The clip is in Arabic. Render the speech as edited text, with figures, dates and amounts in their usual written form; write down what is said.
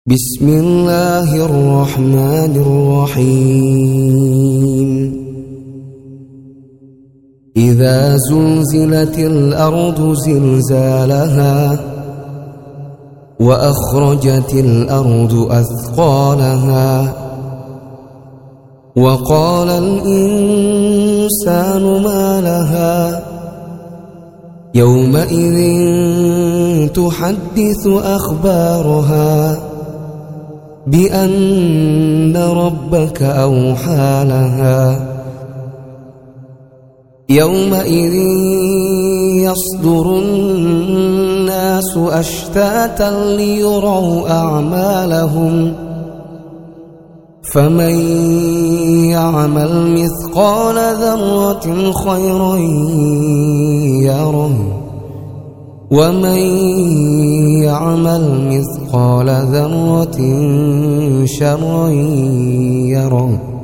بسم الله الرحمن الرحيم إذا زلزلت الأرض زلزالها وأخرجت الأرض أثقالها وقال الإنسان ما لها يومئذ تحدث أخبارها بأن ربك أوحى لها يومئذ يصدر الناس أشتاتا ليروا أعمالهم فمن يعمل مثقال ذرة خيرا يره ومن يعمل مثقال ذرة شرا يره